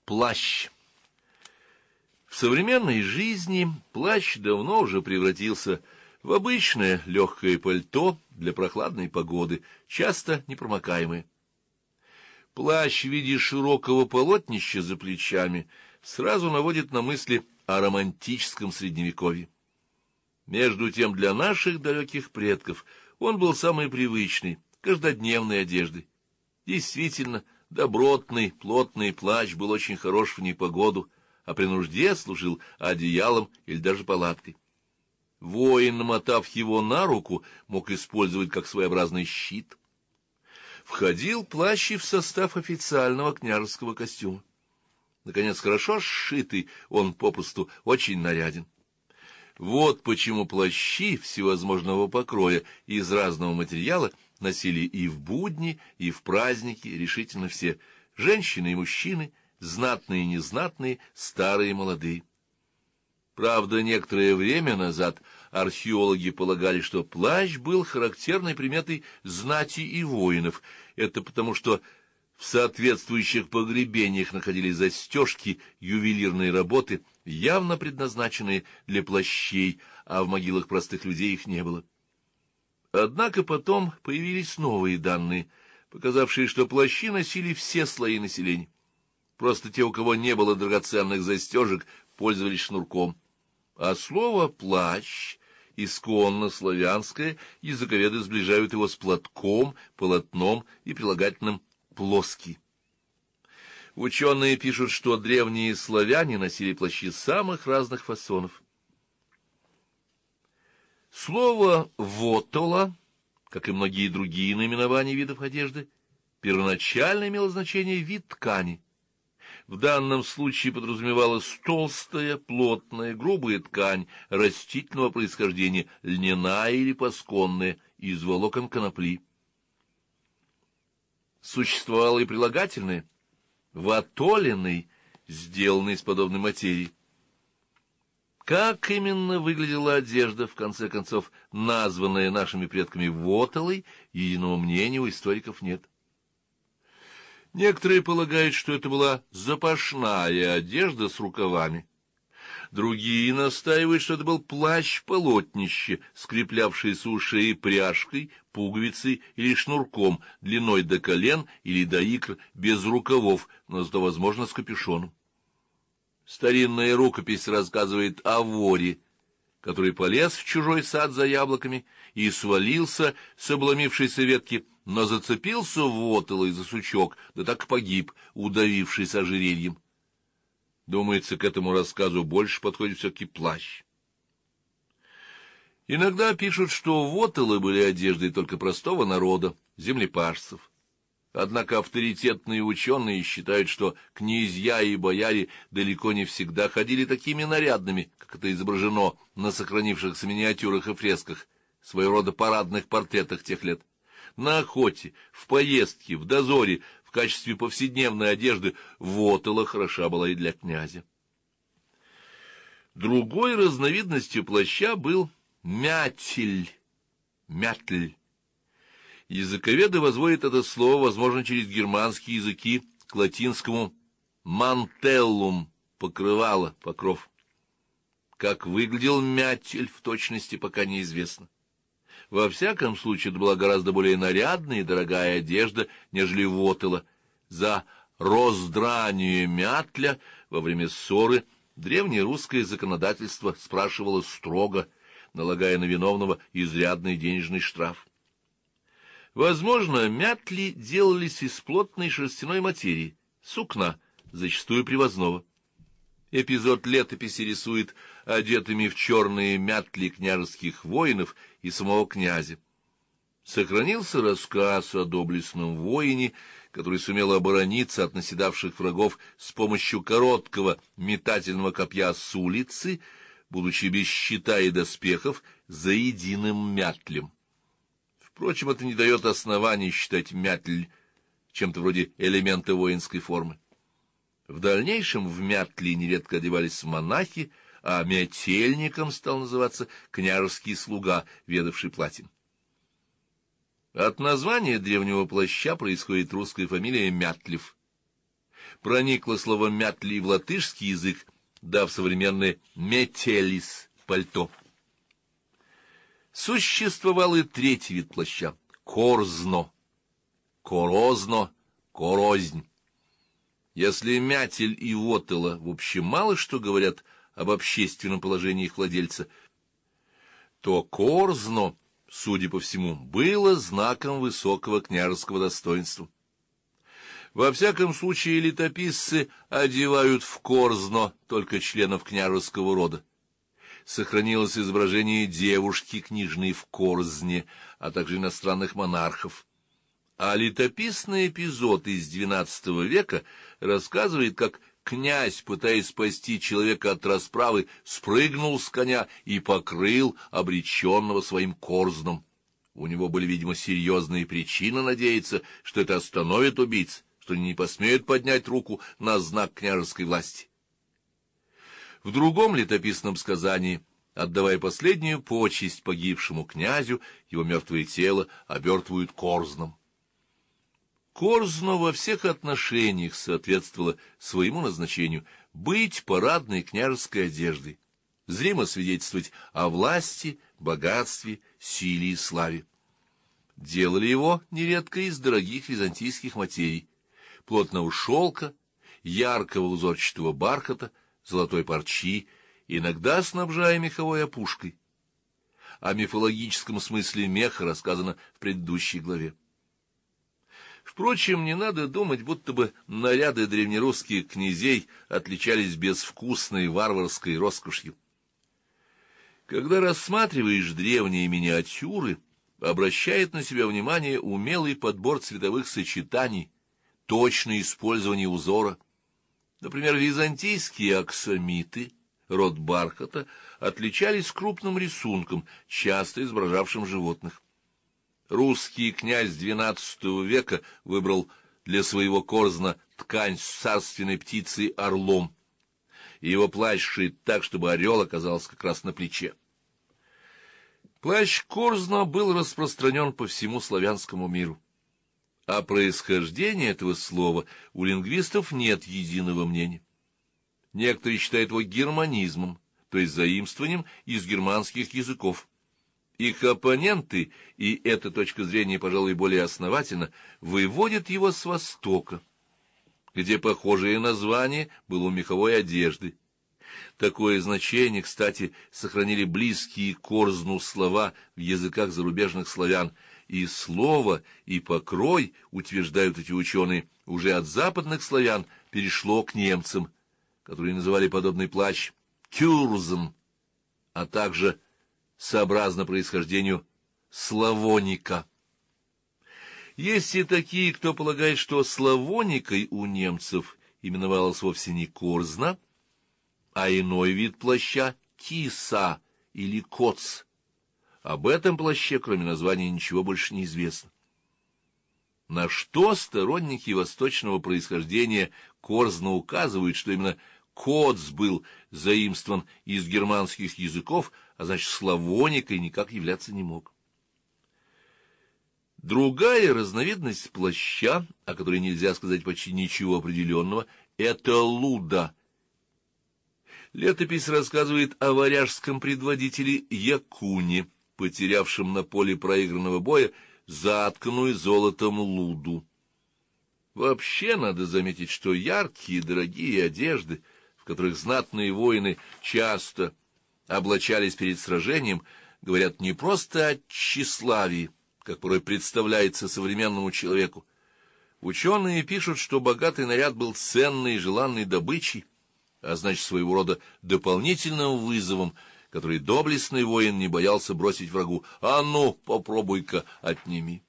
Плащ. В современной жизни плащ давно уже превратился в обычное легкое пальто для прохладной погоды, часто непромокаемое. Плащ в виде широкого полотнища за плечами сразу наводит на мысли о романтическом средневековье. Между тем, для наших далеких предков он был самой привычной, каждодневной одеждой. Действительно, добротный, плотный плащ был очень хорош в непогоду, а при нужде служил одеялом или даже палаткой. Воин, намотав его на руку, мог использовать как своеобразный щит. Входил плащ и в состав официального княжеского костюма. Наконец, хорошо сшитый, он попросту очень наряден. Вот почему плащи всевозможного покроя из разного материала носили и в будни, и в праздники решительно все — женщины и мужчины, знатные и незнатные, старые и молодые. Правда, некоторое время назад археологи полагали, что плащ был характерной приметой знати и воинов. Это потому, что в соответствующих погребениях находились застежки ювелирной работы, явно предназначенные для плащей, а в могилах простых людей их не было. Однако потом появились новые данные, показавшие, что плащи носили все слои населения. Просто те, у кого не было драгоценных застежек, пользовались шнурком. А слово «плащ» исконно славянское, языковеды сближают его с платком, полотном и прилагательным «плоский». Ученые пишут, что древние славяне носили плащи самых разных фасонов. Слово «вотола», как и многие другие наименования видов одежды, первоначально имело значение «вид ткани». В данном случае подразумевалась толстая, плотная, грубая ткань растительного происхождения, льняная или пасконная, из волокон конопли. Существовало и прилагательное «ватоленный», сделанный из подобной материи. Как именно выглядела одежда, в конце концов, названная нашими предками вотолой, единого мнения у историков нет. Некоторые полагают, что это была запашная одежда с рукавами. Другие настаивают, что это был плащ-полотнище, скреплявшийся у шеи пряжкой, пуговицей или шнурком, длиной до колен или до икр, без рукавов, но зато, возможно, с капюшоном. Старинная рукопись рассказывает о воре, который полез в чужой сад за яблоками и свалился с обломившейся ветки, но зацепился вотолой за сучок, да так погиб, удавившись ожерельем. Думается, к этому рассказу больше подходит все-таки плащ. Иногда пишут, что вотолы были одеждой только простого народа, землепашцев. Однако авторитетные ученые считают, что князья и бояре далеко не всегда ходили такими нарядными, как это изображено на сохранившихся миниатюрах и фресках, своего рода парадных портретах тех лет. На охоте, в поездке, в дозоре, в качестве повседневной одежды вотола хороша была и для князя. Другой разновидностью плаща был мятель, мятль. Языковеды возводят это слово, возможно, через германские языки, к латинскому «мантеллум» — покрывало, покров. Как выглядел мятель, в точности пока неизвестно. Во всяком случае, это была гораздо более нарядная и дорогая одежда, нежели вотола. За роздрание мятля во время ссоры древнее русское законодательство спрашивало строго, налагая на виновного изрядный денежный штраф. Возможно, мятли делались из плотной шерстяной материи, сукна, зачастую привозного. Эпизод летописи рисует одетыми в черные мятли княжеских воинов и самого князя. Сохранился рассказ о доблестном воине, который сумел оборониться от наседавших врагов с помощью короткого метательного копья с улицы, будучи без щита и доспехов, за единым мятлем. Впрочем, это не дает оснований считать мятль чем-то вроде элемента воинской формы. В дальнейшем в мятли нередко одевались монахи, а мятельником стал называться княжеский слуга, ведавший платьем. От названия древнего плаща происходит русская фамилия Мятлев. Проникло слово «мятли» и в латышский язык, дав современное «метелис» — пальто. Существовал и третий вид плаща — корзно, корозно, корознь. Если мятель и вотела в общем мало что говорят об общественном положении их владельца, то корзно, судя по всему, было знаком высокого княжеского достоинства. Во всяком случае, летописцы одевают в корзно только членов княжеского рода. Сохранилось изображение девушки княжны в корзне, а также иностранных монархов. А летописный эпизод из XII века рассказывает, как князь, пытаясь спасти человека от расправы, спрыгнул с коня и покрыл обреченного своим корзном. У него были, видимо, серьезные причины надеяться, что это остановит убийц, что они не посмеют поднять руку на знак княжеской власти. В другом летописном сказании, отдавая последнюю почесть погибшему князю, его мертвое тело обертывают корзном. Корзно во всех отношениях соответствовало своему назначению — быть парадной княжеской одеждой, зримо свидетельствовать о власти, богатстве, силе и славе. Делали его нередко из дорогих византийских материй, плотного шелка, яркого узорчатого бархата, золотой парчи, иногда снабжая меховой опушкой. О мифологическом смысле меха рассказано в предыдущей главе. Впрочем, не надо думать, будто бы наряды древнерусских князей отличались безвкусной варварской роскошью. Когда рассматриваешь древние миниатюры, обращает на себя внимание умелый подбор цветовых сочетаний, точное использование узора. Например, византийские аксамиты, род бархата, отличались крупным рисунком, часто изображавшим животных. Русский князь XII века выбрал для своего корзна ткань с царственной птицей орлом, и его плащ шит так, чтобы орел оказался как раз на плече. Плащ корзна был распространен по всему славянскому миру. О происхождении этого слова у лингвистов нет единого мнения. Некоторые считают его германизмом, то есть заимствованием из германских языков. Их оппоненты, и эта точка зрения, пожалуй, более основательна, выводят его с Востока, где похожее название было у меховой одежды. Такое значение, кстати, сохранили близкие к корзну слова в языках зарубежных славян, и слово, и покрой, утверждают эти ученые, уже от западных славян перешло к немцам, которые называли подобный плащ «кюрзен», а также сообразно происхождению славоника. Есть и такие, кто полагает, что славоникой у немцев именовалась вовсе не корзна, а иной вид плаща — киса или коц. Об этом плаще, кроме названия, ничего больше не известно. На что сторонники восточного происхождения корзна указывают, что именно коц был заимствован из германских языков, а значит, славоникой никак являться не мог. Другая разновидность плаща, о которой нельзя сказать почти ничего определенного, это луда. Летопись рассказывает о варяжском предводителе Якуне, потерявшем на поле проигранного боя затканную золотом луду. Вообще надо заметить, что яркие дорогие одежды, в которых знатные воины часто облачались перед сражением, говорят не просто о тщеславии, как порой представляется современному человеку. Ученые пишут, что богатый наряд был ценной и желанной добычей, а значит, своего рода дополнительным вызовом, который доблестный воин не боялся бросить врагу. «А ну, попробуй-ка, отними!»